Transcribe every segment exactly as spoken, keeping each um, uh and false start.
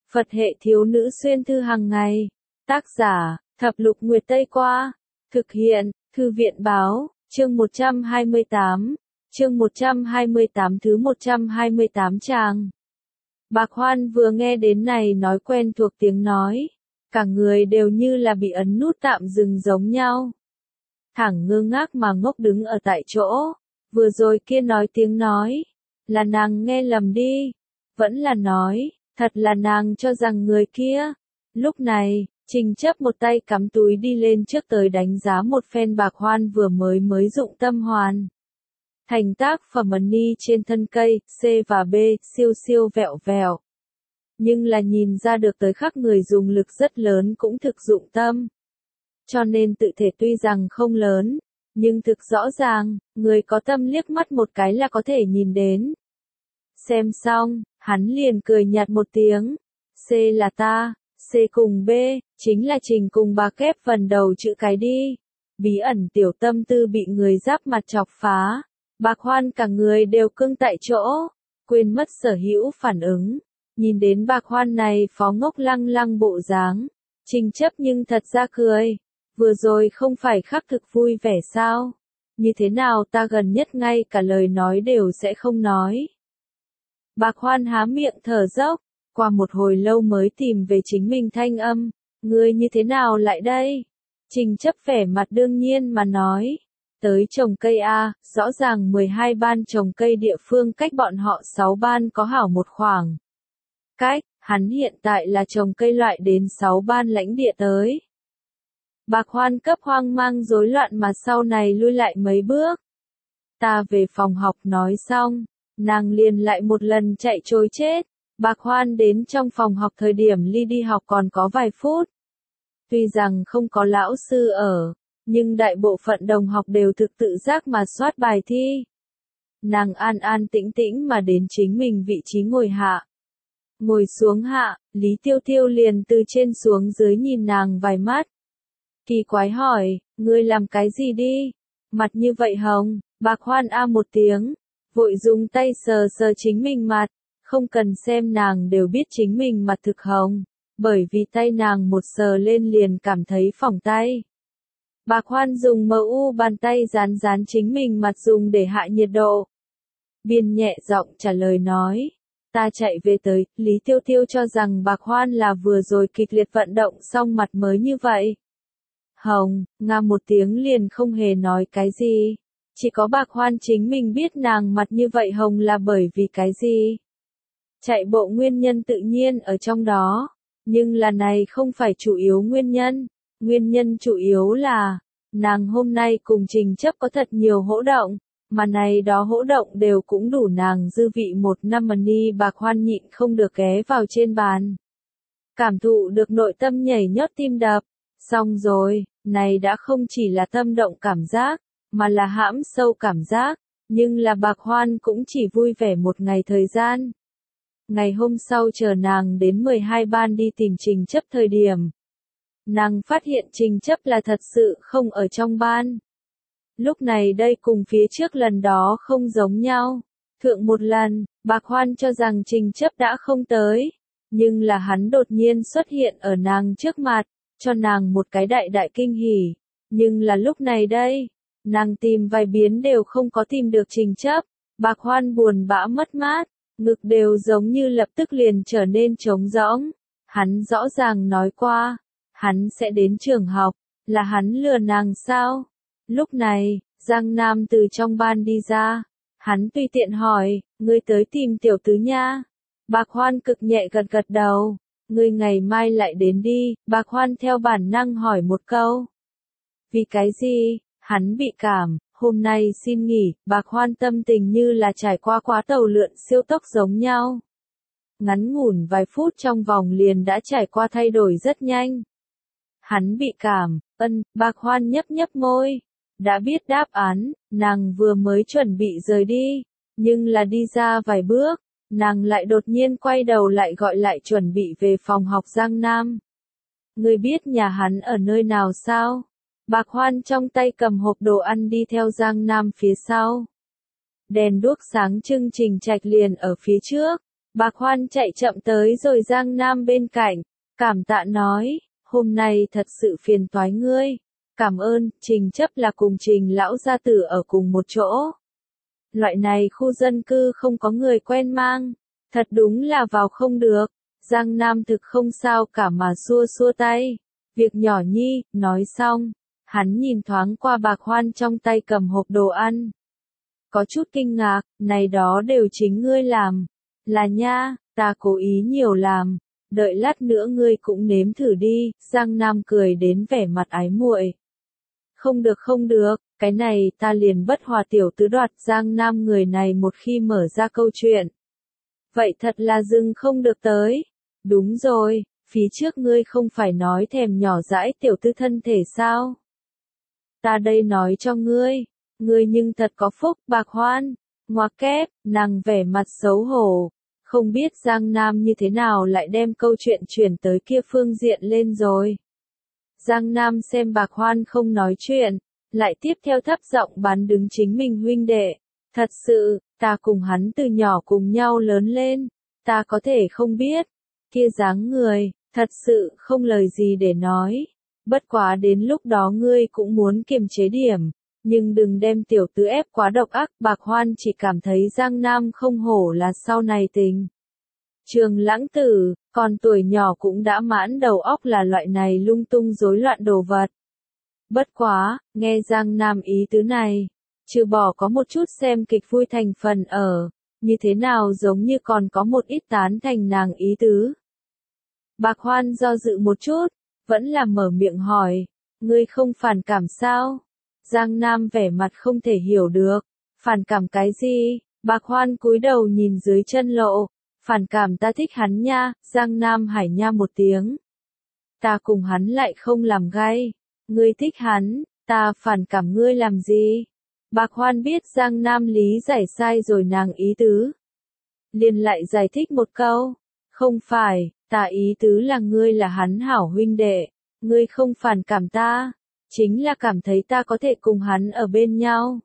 Phật hệ thiếu nữ xuyên thư hàng ngày. Tác giả, Thập Lục Nguyệt Tây Qua. Thực hiện, Thư viện Báo, chương một trăm hai mươi tám. Chương một trăm hai mươi tám thứ một trăm hai mươi tám trang. Bạc Hoan vừa nghe đến này nói quen thuộc tiếng nói. Cả người đều như là bị ấn nút tạm dừng giống nhau. Thẳng ngơ ngác mà ngốc đứng ở tại chỗ. Vừa rồi kia nói tiếng nói. Là nàng nghe lầm đi. Vẫn là nói, thật là nàng cho rằng người kia. Lúc này, Trình Chấp một tay cắm túi đi lên trước tới đánh giá một phen Bạc Hoan vừa mới mới dụng tâm hoàn. Thành tác phẩm ấn ni trên thân cây, C và B, siêu siêu vẹo vẹo. Nhưng là nhìn ra được tới khắc người dùng lực rất lớn cũng thực dụng tâm. Cho nên tự thể tuy rằng không lớn, nhưng thực rõ ràng, người có tâm liếc mắt một cái là có thể nhìn đến. Xem xong, hắn liền cười nhạt một tiếng. C là ta, C cùng B, chính là Trình cùng bà kép phần đầu chữ cái đi. Bí ẩn tiểu tâm tư bị người giáp mặt chọc phá. Bạc Hoan cả người đều cưng tại chỗ, quên mất sở hữu phản ứng. Nhìn đến Bạc Hoan này phó ngốc lăng lăng bộ dáng, Trình Chấp nhưng thật ra cười. Vừa rồi không phải khắc thực vui vẻ sao? Như thế nào ta gần nhất ngay cả lời nói đều sẽ không nói. Bạc Hoan há miệng thở dốc, qua một hồi lâu mới tìm về chính mình thanh âm. Ngươi như thế nào lại đây? Trình Chấp vẻ mặt đương nhiên mà nói. Tới trồng cây A, rõ ràng mười hai ban trồng cây địa phương cách bọn họ sáu ban có hảo một khoảng cách, hắn hiện tại là trồng cây loại đến sáu ban lãnh địa tới. Bạc Hoan cấp hoang mang rối loạn mà sau này lui lại mấy bước. Ta về phòng học nói xong, nàng liền lại một lần chạy trối chết. Bạc Hoan đến trong phòng học thời điểm ly đi học còn có vài phút. Tuy rằng không có lão sư ở, nhưng đại bộ phận đồng học đều thực tự giác mà soát bài thi. Nàng an an tĩnh tĩnh mà đến chính mình vị trí ngồi hạ. Ngồi xuống hạ, Lý Tiêu Tiêu liền từ trên xuống dưới nhìn nàng vài mắt. Kỳ quái hỏi, ngươi làm cái gì đi? Mặt như vậy hồng. Bạc Hoan a một tiếng, vội dùng tay sờ sờ chính mình mặt. Không cần xem nàng đều biết chính mình mặt thực hồng, bởi vì tay nàng một sờ lên liền cảm thấy phỏng tay. Bạc Hoan dùng mờ u bàn tay dán dán chính mình mặt dùng để hạ nhiệt độ. Biên nhẹ giọng trả lời nói. Ta chạy về tới, Lý Tiêu Tiêu cho rằng Bạc Hoan là vừa rồi kịch liệt vận động xong mặt mới như vậy. Hồng, nga một tiếng liền không hề nói cái gì. Chỉ có Bạc Hoan chính mình biết nàng mặt như vậy hồng là bởi vì cái gì. Chạy bộ nguyên nhân tự nhiên ở trong đó. Nhưng là này không phải chủ yếu nguyên nhân. Nguyên nhân chủ yếu là, nàng hôm nay cùng Trình Chấp có thật nhiều hỗ động, mà này đó hỗ động đều cũng đủ nàng dư vị một năm mà ni. Bạc Hoan nhịn không được ghé vào trên bàn. Cảm thụ được nội tâm nhảy nhót tim đập. Xong rồi, này đã không chỉ là tâm động cảm giác, mà là hãm sâu cảm giác, nhưng là Bạc Hoan cũng chỉ vui vẻ một ngày thời gian. Ngày hôm sau chờ nàng đến mười hai ban đi tìm Trình Chấp thời điểm. Nàng phát hiện Trình Chấp là thật sự không ở trong ban. Lúc này đây cùng phía trước lần đó không giống nhau. Thượng một lần, Bạc Hoan cho rằng Trình Chấp đã không tới. Nhưng là hắn đột nhiên xuất hiện ở nàng trước mặt, cho nàng một cái đại đại kinh hỉ. Nhưng là lúc này đây, nàng tìm vài biến đều không có tìm được Trình Chấp. Bạc Hoan buồn bã mất mát, ngực đều giống như lập tức liền trở nên trống rỗng. Hắn rõ ràng nói qua. Hắn sẽ đến trường học, là hắn lừa nàng sao? Lúc này, Giang Nam từ trong ban đi ra. Hắn tùy tiện hỏi, ngươi tới tìm tiểu tứ nha. Bạc Hoan cực nhẹ gật gật đầu. Ngươi ngày mai lại đến đi. Bạc Hoan theo bản năng hỏi một câu. Vì cái gì? Hắn bị cảm, hôm nay xin nghỉ. Bạc Hoan tâm tình như là trải qua quá tàu lượn siêu tốc giống nhau. Ngắn ngủn vài phút trong vòng liền đã trải qua thay đổi rất nhanh. Hắn bị cảm, ân, Bạc Hoan nhấp nhấp môi. Đã biết đáp án, nàng vừa mới chuẩn bị rời đi. Nhưng là đi ra vài bước, nàng lại đột nhiên quay đầu lại gọi lại chuẩn bị về phòng học Giang Nam. Ngươi biết nhà hắn ở nơi nào sao? Bạc Hoan trong tay cầm hộp đồ ăn đi theo Giang Nam phía sau. Đèn đuốc sáng trưng Trình Trạch liền ở phía trước. Bạc Hoan chạy chậm tới rồi Giang Nam bên cạnh, cảm tạ nói, hôm nay thật sự phiền toái ngươi. Cảm ơn, Trình Chấp là cùng Trình lão gia tử ở cùng một chỗ. Loại này khu dân cư không có người quen mang, thật đúng là vào không được. Giang Nam thực không sao cả mà xua xua tay. Việc nhỏ nhi, nói xong, hắn nhìn thoáng qua Bạc Hoan trong tay cầm hộp đồ ăn. Có chút kinh ngạc, này đó đều chính ngươi làm. Là nha, ta cố ý nhiều làm. Đợi lát nữa ngươi cũng nếm thử đi. Giang Nam cười đến vẻ mặt ái muội. Không được không được, cái này ta liền bất hòa tiểu tứ đoạt. Giang Nam người này một khi mở ra câu chuyện. Vậy thật là dừng không được tới. Đúng rồi, phía trước ngươi không phải nói thèm nhỏ dãi tiểu tư thân thể sao? Ta đây nói cho ngươi, ngươi nhưng thật có phúc. Bạc Hoan, ngoặc kép, nàng vẻ mặt xấu hổ, không biết Giang Nam như thế nào lại đem câu chuyện chuyển tới kia phương diện lên rồi. Giang Nam xem Bạc Hoan không nói chuyện, lại tiếp theo thấp giọng bán đứng chính mình huynh đệ. Thật sự, ta cùng hắn từ nhỏ cùng nhau lớn lên, ta có thể không biết. Kia dáng người, thật sự không lời gì để nói. Bất quá đến lúc đó ngươi cũng muốn kiềm chế điểm, nhưng đừng đem tiểu tứ ép quá độc ác. Bạc Hoan chỉ cảm thấy Giang Nam không hổ là sau này tình. Trường lãng tử, còn tuổi nhỏ cũng đã mãn đầu óc là loại này lung tung rối loạn đồ vật. Bất quá, nghe Giang Nam ý tứ này, trừ bỏ có một chút xem kịch vui thành phần ở, như thế nào giống như còn có một ít tán thành nàng ý tứ. Bạc Hoan do dự một chút, vẫn là mở miệng hỏi, ngươi không phản cảm sao? Giang Nam vẻ mặt không thể hiểu được, phản cảm cái gì? Bạc Hoan cúi đầu nhìn dưới chân lộ, phản cảm ta thích hắn nha. Giang Nam hải nha một tiếng. Ta cùng hắn lại không làm gay, ngươi thích hắn, ta phản cảm ngươi làm gì? Bạc Hoan biết Giang Nam lý giải sai rồi nàng ý tứ. Liền lại giải thích một câu, không phải, ta ý tứ là ngươi là hắn hảo huynh đệ, ngươi không phản cảm ta, chính là cảm thấy ta có thể cùng hắn ở bên nhau.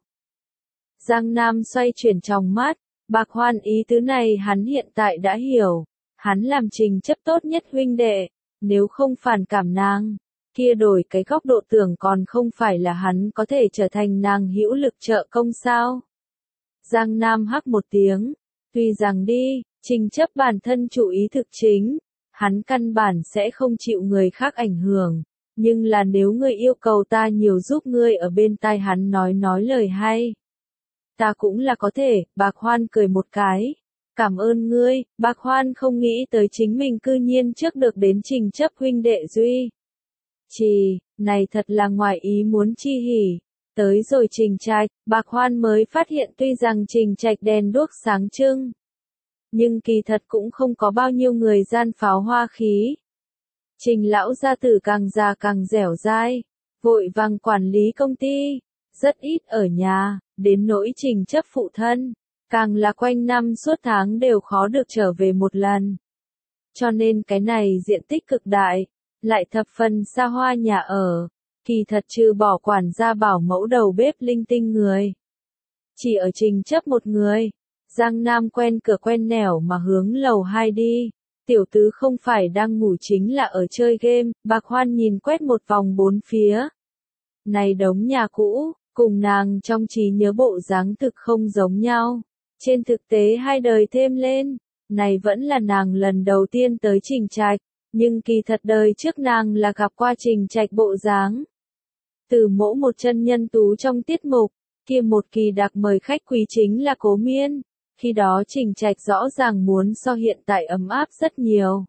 Giang Nam xoay chuyển tròng mắt, Bạc Hoan ý tứ này hắn hiện tại đã hiểu, hắn làm Trình Chấp tốt nhất huynh đệ, nếu không phản cảm nàng, kia đổi cái góc độ tưởng còn không phải là hắn có thể trở thành nàng hữu lực trợ công sao. Giang Nam hắc một tiếng, tuy rằng đi, Trình Chấp bản thân chủ ý thực chính, hắn căn bản sẽ không chịu người khác ảnh hưởng, nhưng là nếu ngươi yêu cầu ta nhiều giúp ngươi ở bên tai hắn nói nói lời hay, ta cũng là có thể. Bạc Hoan cười một cái, cảm ơn ngươi. Bạc Hoan không nghĩ tới chính mình cư nhiên trước được đến Trình Chấp huynh đệ duy trì, này thật là ngoài ý muốn chi hỉ. Tới rồi Trình Trạch, Bạc Hoan mới phát hiện tuy rằng Trình Trạch đèn đuốc sáng trưng, nhưng kỳ thật cũng không có bao nhiêu người gian pháo hoa khí. Trình lão gia tử càng già càng dẻo dai, vội vàng quản lý công ty, rất ít ở nhà, đến nỗi Trình Chấp phụ thân, càng là quanh năm suốt tháng đều khó được trở về một lần. Cho nên cái này diện tích cực đại, lại thập phần xa hoa nhà ở, kỳ thật trừ bỏ quản gia bảo mẫu đầu bếp linh tinh người. Chỉ ở Trình Chấp một người. Giang Nam quen cửa quen nẻo mà hướng lầu hai đi. Tiểu tứ không phải đang ngủ chính là ở chơi game. Bạc Hoan nhìn quét một vòng bốn phía. Này đống nhà cũ, cùng nàng trong trí nhớ bộ dáng thực không giống nhau. Trên thực tế hai đời thêm lên, này vẫn là nàng lần đầu tiên tới Trình Trạch, nhưng kỳ thật đời trước nàng là gặp qua Trình Trạch bộ dáng. Từ mỗi một chân nhân tú trong tiết mục, kia một kỳ đặc mời khách quý chính là Cố Miên. Khi đó Trình Trạch rõ ràng muốn so hiện tại ấm áp rất nhiều.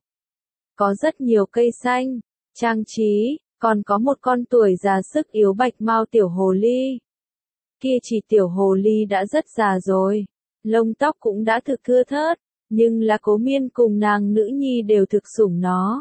Có rất nhiều cây xanh, trang trí, còn có một con tuổi già sức yếu bạch mao tiểu hồ ly. Kia chỉ tiểu hồ ly đã rất già rồi, lông tóc cũng đã thực thưa thớt, nhưng là Cố Miên cùng nàng nữ nhi đều thực sủng nó.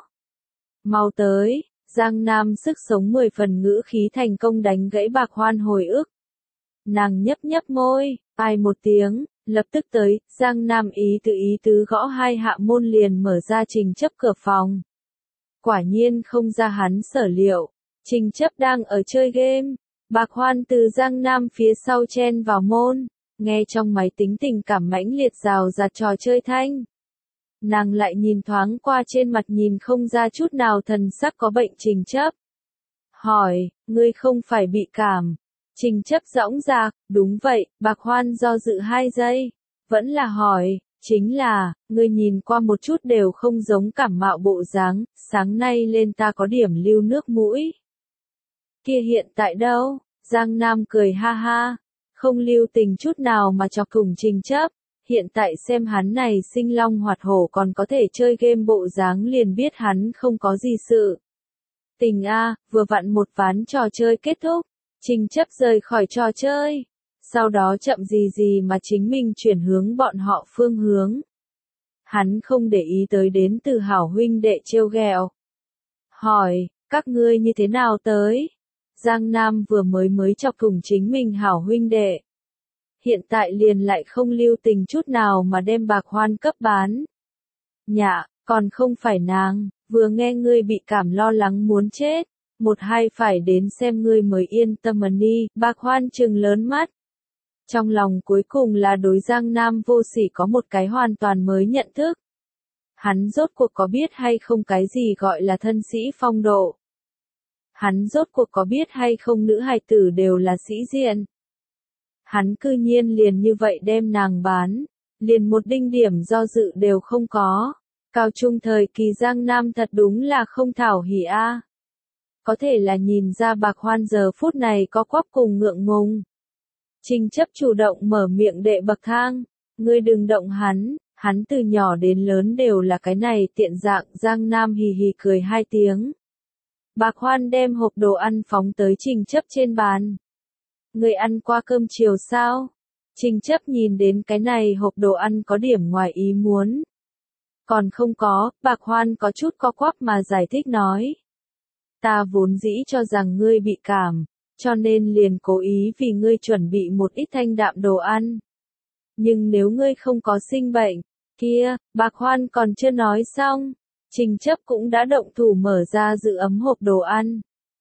Mau tới, Giang Nam sức sống mười phần ngữ khí thành công đánh gãy Bạc Hoan hồi ức. Nàng nhấp nhấp môi, ai một tiếng, lập tức tới. Giang Nam ý tự ý tứ gõ hai hạ môn liền mở ra Trình Chấp cửa phòng. Quả nhiên không ra hắn sở liệu, Trình Chấp đang ở chơi game. Bạc Hoan từ Giang Nam phía sau chen vào môn, nghe trong máy tính tình cảm mãnh liệt rào rạt trò chơi thanh. Nàng lại nhìn thoáng qua trên mặt nhìn không ra chút nào thần sắc có bệnh Trình Chấp. Hỏi, ngươi không phải bị cảm. Trình Chấp dõng dạc, đúng vậy, Bạc Hoan do dự hai giây. Vẫn là hỏi, chính là, ngươi nhìn qua một chút đều không giống cảm mạo bộ dáng, sáng nay lên ta có điểm lưu nước mũi. Kia hiện tại đâu? Giang Nam cười ha ha, không lưu tình chút nào mà chọc cùng Trình Chấp. Hiện tại xem hắn này sinh long hoạt hổ còn có thể chơi game bộ dáng liền biết hắn không có gì sự. Tình a, vừa vặn một ván trò chơi kết thúc, Trình Chấp rời khỏi trò chơi. Sau đó chậm gì gì mà chính mình chuyển hướng bọn họ phương hướng. Hắn không để ý tới đến từ hảo huynh đệ trêu ghẹo. Hỏi, các ngươi như thế nào tới? Giang Nam vừa mới mới chọc cùng chính mình hảo huynh đệ. Hiện tại liền lại không lưu tình chút nào mà đem Bạc Hoan cấp bán. Nhạ, còn không phải nàng, vừa nghe ngươi bị cảm lo lắng muốn chết, một hai phải đến xem ngươi mới yên tâm mà đi, Bạc Hoan trừng lớn mắt. Trong lòng cuối cùng là đối Giang Nam vô sỉ có một cái hoàn toàn mới nhận thức. Hắn rốt cuộc có biết hay không cái gì gọi là thân sĩ phong độ. Hắn rốt cuộc có biết hay không nữ hài tử đều là sĩ diện. Hắn cư nhiên liền như vậy đem nàng bán, liền một đinh điểm do dự đều không có. Cao trung thời kỳ Giang Nam thật đúng là không thảo hỉ a. Có thể là nhìn ra Bạc Hoan giờ phút này có quắp cùng ngượng ngùng. Trình Chấp chủ động mở miệng đệ bậc thang, ngươi đừng động hắn, hắn từ nhỏ đến lớn đều là cái này tiện dạng. Giang Nam hì hì cười hai tiếng. Bạc Hoan đem hộp đồ ăn phóng tới Trình Chấp trên bàn. Ngươi ăn qua cơm chiều sao? Trình Chấp nhìn đến cái này hộp đồ ăn có điểm ngoài ý muốn. Còn không có, Bạc Hoan có chút co quắp mà giải thích nói. Ta vốn dĩ cho rằng ngươi bị cảm, cho nên liền cố ý vì ngươi chuẩn bị một ít thanh đạm đồ ăn. Nhưng nếu ngươi không có sinh bệnh, kia, Bạc Hoan còn chưa nói xong, Trình Chấp cũng đã động thủ mở ra giữ ấm hộp đồ ăn.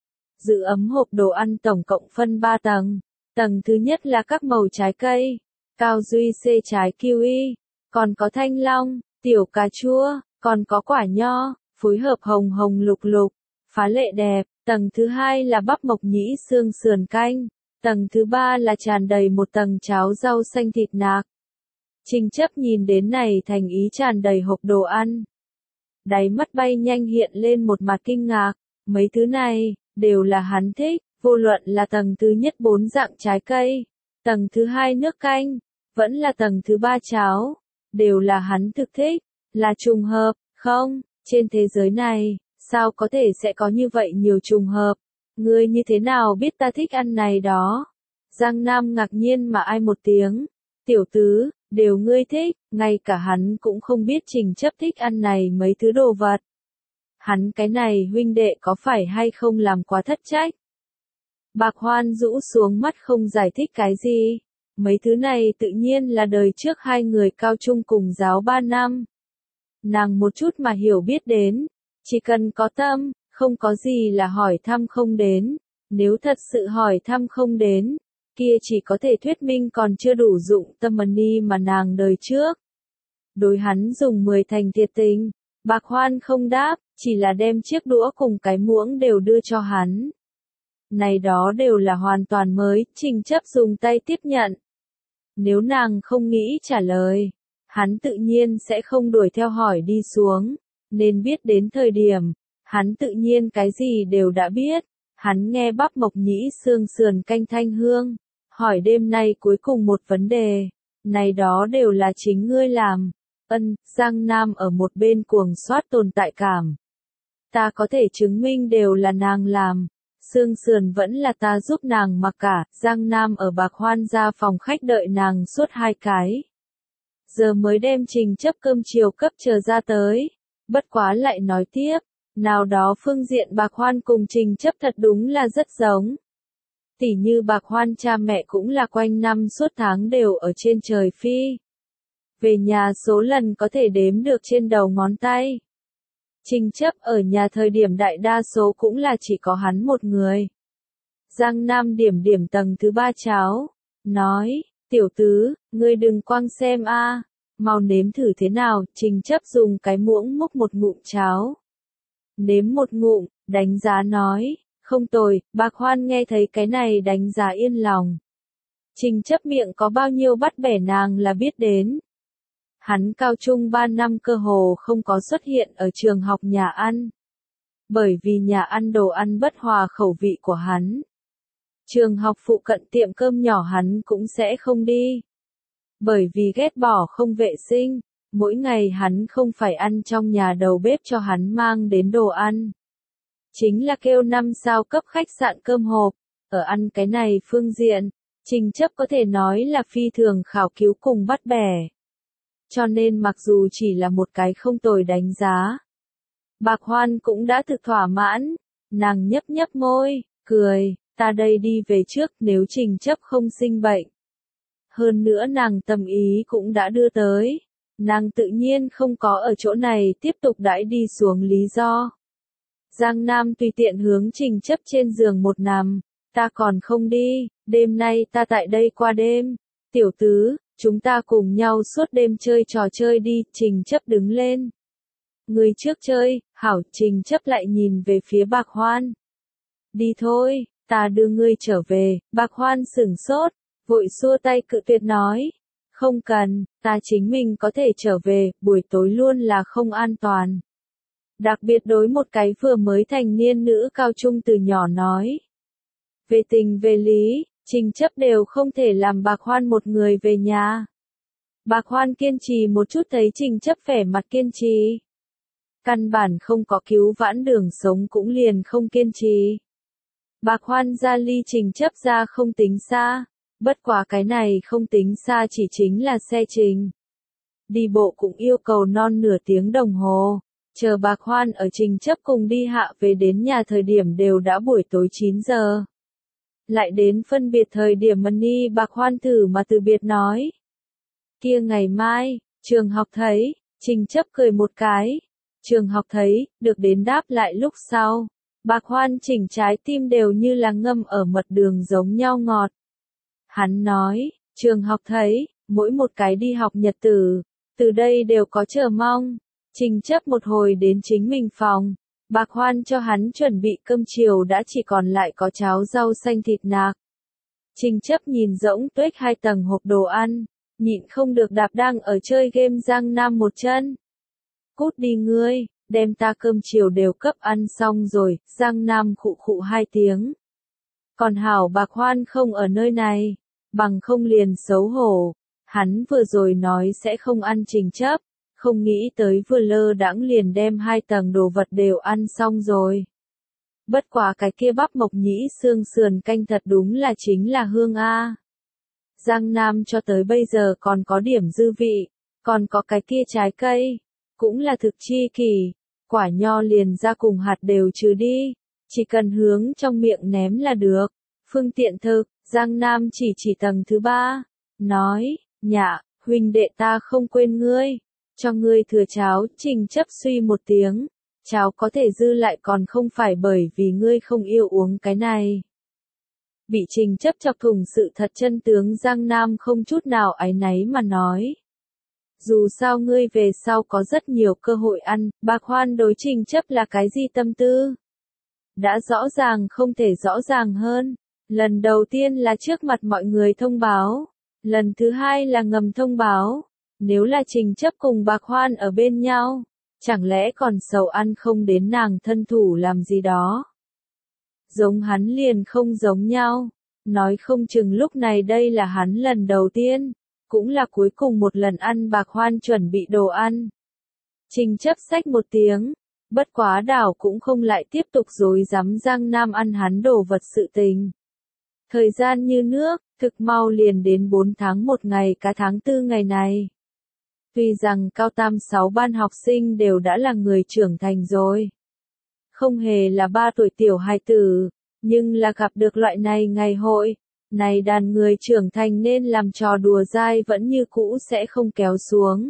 Giữ ấm hộp đồ ăn tổng cộng phân ba tầng. Tầng thứ nhất là các màu trái cây, cao duy C trái kiwi, còn có thanh long, tiểu cà chua, còn có quả nho, phối hợp hồng hồng lục lục, phá lệ đẹp. Tầng thứ hai là bắp mộc nhĩ xương sườn canh. Tầng thứ ba là tràn đầy một tầng cháo rau xanh thịt nạc. Trình Chấp nhìn đến này thành ý tràn đầy hộp đồ ăn. Đáy mắt bay nhanh hiện lên một mặt kinh ngạc, mấy thứ này, đều là hắn thích, vô luận là tầng thứ nhất bốn dạng trái cây, tầng thứ hai nước canh, vẫn là tầng thứ ba cháo, đều là hắn thực thích, là trùng hợp, không, trên thế giới này, sao có thể sẽ có như vậy nhiều trùng hợp, ngươi như thế nào biết ta thích ăn này đó? Giang Nam ngạc nhiên mà ai một tiếng, tiểu tứ, đều ngươi thích, ngay cả hắn cũng không biết Trình Chấp thích ăn này mấy thứ đồ vật. Hắn cái này huynh đệ có phải hay không làm quá thất trách? Bạc Hoan rũ xuống mắt không giải thích cái gì. Mấy thứ này tự nhiên là đời trước hai người cao trung cùng giáo ba năm. Nàng một chút mà hiểu biết đến. Chỉ cần có tâm, không có gì là hỏi thăm không đến. Nếu thật sự hỏi thăm không đến, kia chỉ có thể thuyết minh còn chưa đủ dụng tâm money mà nàng đời trước. Đối hắn dùng mười thành thiệt tình. Bạc Hoan không đáp, chỉ là đem chiếc đũa cùng cái muỗng đều đưa cho hắn. Này đó đều là hoàn toàn mới, Trình Chấp dùng tay tiếp nhận. Nếu nàng không nghĩ trả lời, hắn tự nhiên sẽ không đuổi theo hỏi đi xuống, nên biết đến thời điểm, hắn tự nhiên cái gì đều đã biết. Hắn nghe bắp mộc nhĩ xương sườn canh thanh hương, hỏi đêm nay cuối cùng một vấn đề, này đó đều là chính ngươi làm. Ân, Giang Nam ở một bên cuồng soát tồn tại cảm. Ta có thể chứng minh đều là nàng làm. Xương sườn vẫn là ta giúp nàng mặc cả. Giang Nam ở Bạc Hoan ra phòng khách đợi nàng suốt hai cái. Giờ mới đem Trình Chấp cơm chiều cấp chờ ra tới. Bất quá lại nói tiếp. Nào đó phương diện Bạc Hoan cùng Trình Chấp thật đúng là rất giống. Tỉ như Bạc Hoan cha mẹ cũng là quanh năm suốt tháng đều ở trên trời phi. Về nhà số lần có thể đếm được trên đầu ngón tay. Trình Chấp ở nhà thời điểm đại đa số cũng là chỉ có hắn một người. Giang Nam điểm điểm tầng thứ ba cháo, nói, tiểu tứ, ngươi đừng quăng xem a, mau nếm thử thế nào, Trình Chấp dùng cái muỗng múc một ngụm cháo. Nếm một ngụm, đánh giá nói, không tồi, Bạc Hoan nghe thấy cái này đánh giá yên lòng. Trình Chấp miệng có bao nhiêu bắt bẻ nàng là biết đến. Hắn cao trung ba năm cơ hồ không có xuất hiện ở trường học nhà ăn. Bởi vì nhà ăn đồ ăn bất hòa khẩu vị của hắn. Trường học phụ cận tiệm cơm nhỏ hắn cũng sẽ không đi. Bởi vì ghét bỏ không vệ sinh, mỗi ngày hắn không phải ăn trong nhà đầu bếp cho hắn mang đến đồ ăn. Chính là kêu năm sao cấp khách sạn cơm hộp, ở ăn cái này phương diện, Trình Chấp có thể nói là phi thường khảo cứu cùng bắt bẻ. Cho nên mặc dù chỉ là một cái không tồi đánh giá, Bạc Hoan cũng đã thực thỏa mãn, nàng nhấp nhấp môi, cười, ta đây đi về trước nếu Trình Chấp không sinh bệnh. Hơn nữa nàng tâm ý cũng đã đưa tới, nàng tự nhiên không có ở chỗ này tiếp tục đãi đi xuống lý do. Giang Nam tùy tiện hướng Trình Chấp trên giường một nằm, ta còn không đi, đêm nay ta tại đây qua đêm, tiểu tứ, chúng ta cùng nhau suốt đêm chơi trò chơi đi, Trình Chấp đứng lên. Người trước chơi, hảo, Trình Chấp lại nhìn về phía Bạc Hoan. Đi thôi, ta đưa ngươi trở về, Bạc Hoan sửng sốt, vội xua tay cự tuyệt nói. Không cần, ta chính mình có thể trở về, buổi tối luôn là không an toàn. Đặc biệt đối một cái vừa mới thành niên nữ cao trung từ nhỏ nói. Về tình về lý, Trình Chấp đều không thể làm Bạc Hoan một người về nhà. Bạc Hoan kiên trì một chút thấy Trình Chấp vẻ mặt kiên trì. Căn bản không có cứu vãn đường sống cũng liền không kiên trì. Bạc Hoan ra ly Trình Chấp ra không tính xa, bất quá cái này không tính xa chỉ chính là xe trình. Đi bộ cũng yêu cầu non nửa tiếng đồng hồ, chờ Bạc Hoan ở Trình Chấp cùng đi hạ về đến nhà thời điểm đều đã buổi tối chín giờ. Lại đến phân biệt thời điểm Mani Bạc Hoan thử mà từ biệt nói. Kia ngày mai, trường học thấy, Trình Chấp cười một cái. Trường học thấy, được đến đáp lại lúc sau. Bạc Hoan chỉnh trái tim đều như là ngâm ở mật đường giống nhau ngọt. Hắn nói, trường học thấy, mỗi một cái đi học nhật tử, từ đây đều có chờ mong. Trình Chấp một hồi đến chính mình phòng. Bạc Hoan cho hắn chuẩn bị cơm chiều đã chỉ còn lại có cháo rau xanh thịt nạc. Trình Chấp nhìn rỗng tuếch hai tầng hộp đồ ăn, nhịn không được đạp đang ở chơi game Giang Nam một chân. Cút đi ngươi, đem ta cơm chiều đều cấp ăn xong rồi, Giang Nam khụ khụ hai tiếng. Còn hảo Bạc Hoan không ở nơi này, bằng không liền xấu hổ. Hắn vừa rồi nói sẽ không ăn Trình Chấp. Không nghĩ tới vừa lơ đãng liền đem hai tầng đồ vật đều ăn xong rồi. Bất quá cái kia bắp mộc nhĩ xương sườn canh thật đúng là chính là hương a. Giang Nam cho tới bây giờ còn có điểm dư vị, còn có cái kia trái cây, cũng là thực chi kỳ, quả nho liền ra cùng hạt đều trừ đi, chỉ cần hướng trong miệng ném là được. Phương tiện thực, Giang Nam chỉ chỉ tầng thứ ba, nói, nhạ, huynh đệ ta không quên ngươi. Cho ngươi thừa cháo, Trình Chấp suy một tiếng, cháo có thể dư lại còn không phải bởi vì ngươi không yêu uống cái này. Bị Trình Chấp chọc thủng sự thật chân tướng Giang Nam không chút nào áy náy mà nói. Dù sao ngươi về sau có rất nhiều cơ hội ăn, Bạc Hoan đối Trình Chấp là cái gì tâm tư? Đã rõ ràng không thể rõ ràng hơn. Lần đầu tiên là trước mặt mọi người thông báo, lần thứ hai là ngầm thông báo. Nếu là Trình Chấp cùng Bạc Hoan ở bên nhau, chẳng lẽ còn sầu ăn không đến nàng thân thủ làm gì đó. Giống hắn liền không giống nhau, nói không chừng lúc này đây là hắn lần đầu tiên, cũng là cuối cùng một lần ăn Bạc Hoan chuẩn bị đồ ăn. Trình Chấp xách một tiếng, bất quá đảo cũng không lại tiếp tục dối dám Giang Nam ăn hắn đồ vật sự tình. Thời gian như nước, thực mau liền đến bốn tháng một ngày cả tháng tư ngày này. Tuy rằng cao tam sáu ban học sinh đều đã là người trưởng thành rồi. Không hề là ba tuổi tiểu hài tử, nhưng là gặp được loại này ngày hội, này đàn người trưởng thành nên làm trò đùa dai vẫn như cũ sẽ không kéo xuống.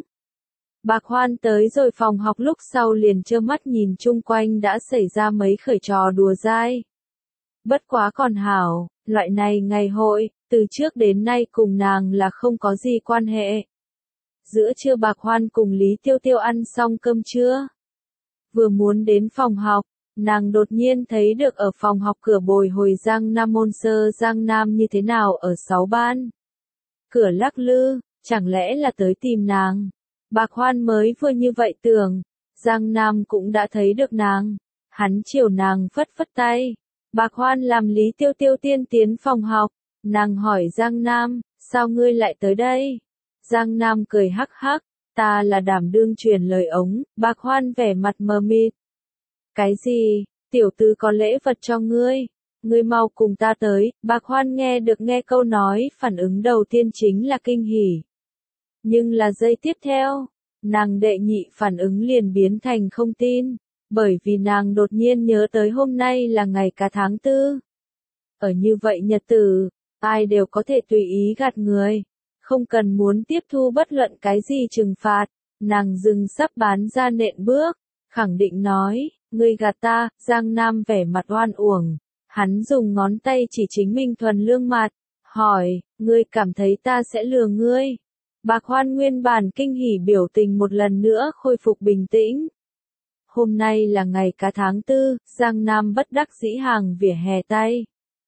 Bạc Hoan tới rồi phòng học lúc sau liền trơ mắt nhìn chung quanh đã xảy ra mấy khởi trò đùa dai. Bất quá còn hảo, loại này ngày hội, từ trước đến nay cùng nàng là không có gì quan hệ. Giữa trưa Bạc Hoan cùng Lý Tiêu Tiêu ăn xong cơm trưa. Vừa muốn đến phòng học, nàng đột nhiên thấy được ở phòng học cửa bồi hồi Giang Nam môn sơ Giang Nam như thế nào ở sáu ban. Cửa lắc lư, chẳng lẽ là tới tìm nàng. Bạc Hoan mới vừa như vậy tưởng, Giang Nam cũng đã thấy được nàng. Hắn chiều nàng phất phất tay. Bạc Hoan làm Lý Tiêu Tiêu tiên tiến phòng học. Nàng hỏi Giang Nam, sao ngươi lại tới đây? Giang Nam cười hắc hắc, ta là đảm đương truyền lời ống. Bạc Hoan vẻ mặt mờ mịt. Cái gì? Tiểu tứ có lễ vật cho ngươi. Ngươi mau cùng ta tới. Bạc Hoan nghe được nghe câu nói, phản ứng đầu tiên chính là kinh hỉ. Nhưng là giây tiếp theo, nàng đệ nhị phản ứng liền biến thành không tin, bởi vì nàng đột nhiên nhớ tới hôm nay là ngày cả tháng tư. Ở như vậy nhật tử, ai đều có thể tùy ý gạt người, không cần muốn tiếp thu bất luận cái gì trừng phạt. Nàng dừng sắp bán ra nện bước, khẳng định nói, ngươi gạt ta. Giang Nam vẻ mặt oan uổng, hắn dùng ngón tay chỉ chính mình thuần lương mặt, hỏi, ngươi cảm thấy ta sẽ lừa ngươi? Bạc Hoan nguyên bản kinh hỉ biểu tình một lần nữa khôi phục bình tĩnh. Hôm nay là ngày cả tháng tư, Giang Nam bất đắc dĩ hàng vỉa hè tay.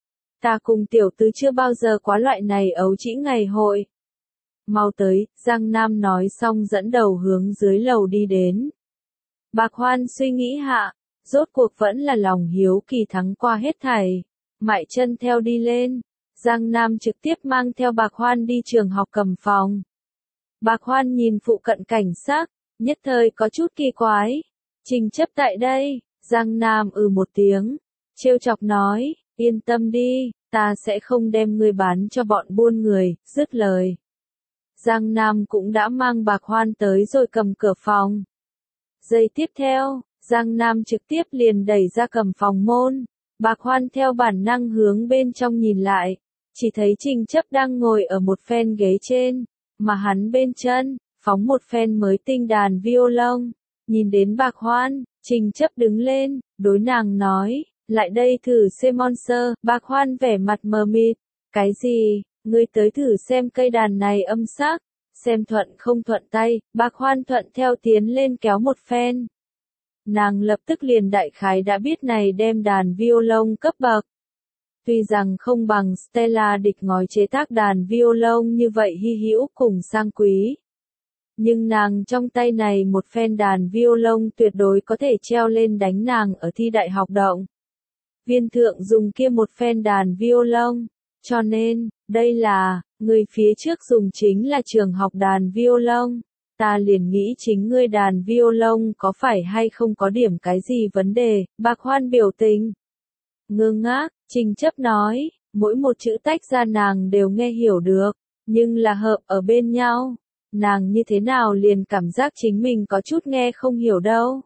Ta cùng tiểu tứ chưa bao giờ quá loại này ấu trĩ ngày hội. Mau tới, Giang Nam nói xong dẫn đầu hướng dưới lầu đi đến. Bạc Hoan suy nghĩ hạ, rốt cuộc vẫn là lòng hiếu kỳ thắng qua hết thảy. Mại chân theo đi lên, Giang Nam trực tiếp mang theo Bạc Hoan đi trường học cầm phòng. Bạc Hoan nhìn phụ cận cảnh sát, nhất thời có chút kỳ quái. Trình chấp tại đây, Giang Nam ừ một tiếng, trêu chọc nói, yên tâm đi, ta sẽ không đem ngươi bán cho bọn buôn người. Dứt lời, Giang Nam cũng đã mang Bạc Hoan tới rồi cầm cửa phòng. Giây tiếp theo, Giang Nam trực tiếp liền đẩy ra cầm phòng môn. Bạc Hoan theo bản năng hướng bên trong nhìn lại, chỉ thấy Trình chấp đang ngồi ở một phen ghế trên, mà hắn bên chân, phóng một phen mới tinh đàn violon. Nhìn đến Bạc Hoan, Trình chấp đứng lên, đối nàng nói, lại đây thử xem monster. Bạc Hoan vẻ mặt mờ mịt, cái gì, ngươi tới thử xem cây đàn này âm sắc, xem thuận không thuận tay. Bạc Hoan thuận theo tiến lên kéo một phen. Nàng lập tức liền đại khái đã biết này đem đàn violon cấp bậc. Tuy rằng không bằng Stella địch ngói chế tác đàn violon như vậy hy hữu cùng sang quý, nhưng nàng trong tay này một phen đàn violon tuyệt đối có thể treo lên đánh nàng ở thi đại học động. Viên thượng dùng kia một phen đàn violon, cho nên, đây là, người phía trước dùng chính là trường học đàn violon. Ta liền nghĩ chính ngươi đàn violon có phải hay không có điểm cái gì vấn đề. Bạc Hoan biểu tình ngơ ngác, Trình chấp nói, mỗi một chữ tách ra nàng đều nghe hiểu được, nhưng là hợp ở bên nhau, nàng như thế nào liền cảm giác chính mình có chút nghe không hiểu đâu.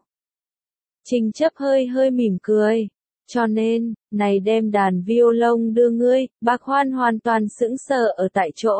Trình chấp hơi hơi mỉm cười, cho nên, này đem đàn violon đưa ngươi. Bạc Hoan hoàn toàn sững sờ ở tại chỗ.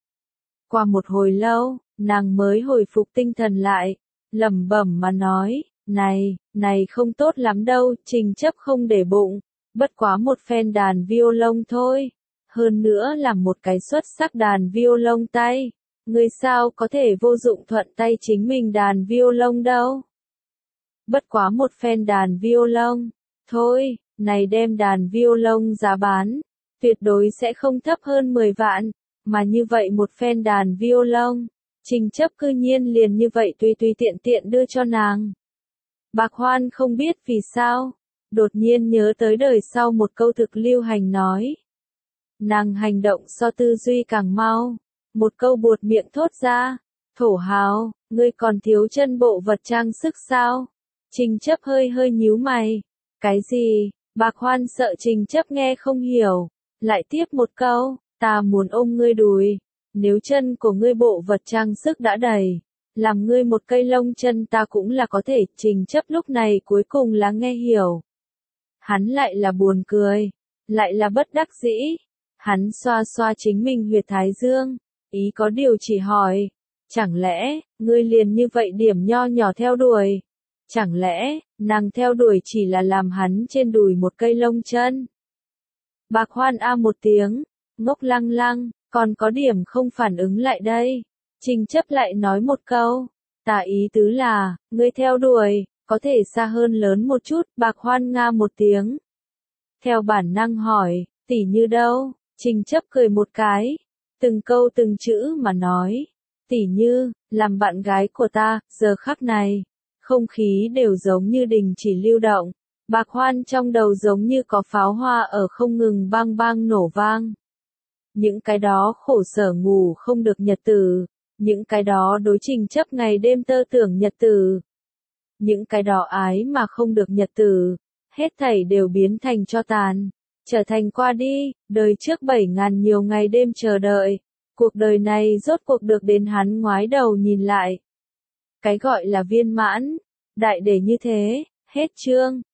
Qua một hồi lâu, nàng mới hồi phục tinh thần lại, lẩm bẩm mà nói, này, này không tốt lắm đâu. Trình chấp không để bụng, bất quá một phen đàn violon thôi, hơn nữa là một cái xuất sắc đàn violon tay, ngươi sao có thể vô dụng thuận tay chính mình đàn violon đâu. Bất quá một phen đàn violon, thôi, này đem đàn violon giá bán, tuyệt đối sẽ không thấp hơn mười vạn, mà như vậy một phen đàn violon, Trình chấp cư nhiên liền như vậy tùy tùy tiện tiện đưa cho nàng. Bạc Hoan không biết vì sao, đột nhiên nhớ tới đời sau một câu thực lưu hành nói. Nàng hành động so tư duy càng mau, một câu buột miệng thốt ra, thổ hào, ngươi còn thiếu chân bộ vật trang sức sao? Trình chấp hơi hơi nhíu mày, cái gì? Bạc Hoan sợ Trình chấp nghe không hiểu, lại tiếp một câu, ta muốn ôm ngươi đùi, nếu chân của ngươi bộ vật trang sức đã đầy, làm ngươi một cây lông chân ta cũng là có thể. Trình chấp lúc này cuối cùng là nghe hiểu. Hắn lại là buồn cười, lại là bất đắc dĩ. Hắn xoa xoa chính mình huyệt thái dương, ý có điều chỉ hỏi, chẳng lẽ, ngươi liền như vậy điểm nho nhỏ theo đuổi? Chẳng lẽ, nàng theo đuổi chỉ là làm hắn trên đùi một cây lông chân? Bạc Hoan a một tiếng, ngốc lăng lăng, còn có điểm không phản ứng lại đây. Trình chấp lại nói một câu, ta ý tứ là, ngươi theo đuổi, có thể xa hơn lớn một chút, Bạc Hoan nga một tiếng. Theo bản năng hỏi, tỷ như đâu? Trình chấp cười một cái, từng câu từng chữ mà nói, tỷ như, làm bạn gái của ta, giờ khắc này, không khí đều giống như đình chỉ lưu động, Bạc Hoan trong đầu giống như có pháo hoa ở không ngừng bang bang nổ vang. Những cái đó khổ sở ngủ không được nhật tử, những cái đó đối Trình chấp ngày đêm tơ tưởng nhật tử, những cái đó ái mà không được nhật tử, hết thảy đều biến thành tro tàn, trở thành qua đi, đời trước bảy ngàn nhiều ngày đêm chờ đợi, cuộc đời này rốt cuộc được đến hắn ngoái đầu nhìn lại. Cái gọi là viên mãn, đại để như thế, hết chương.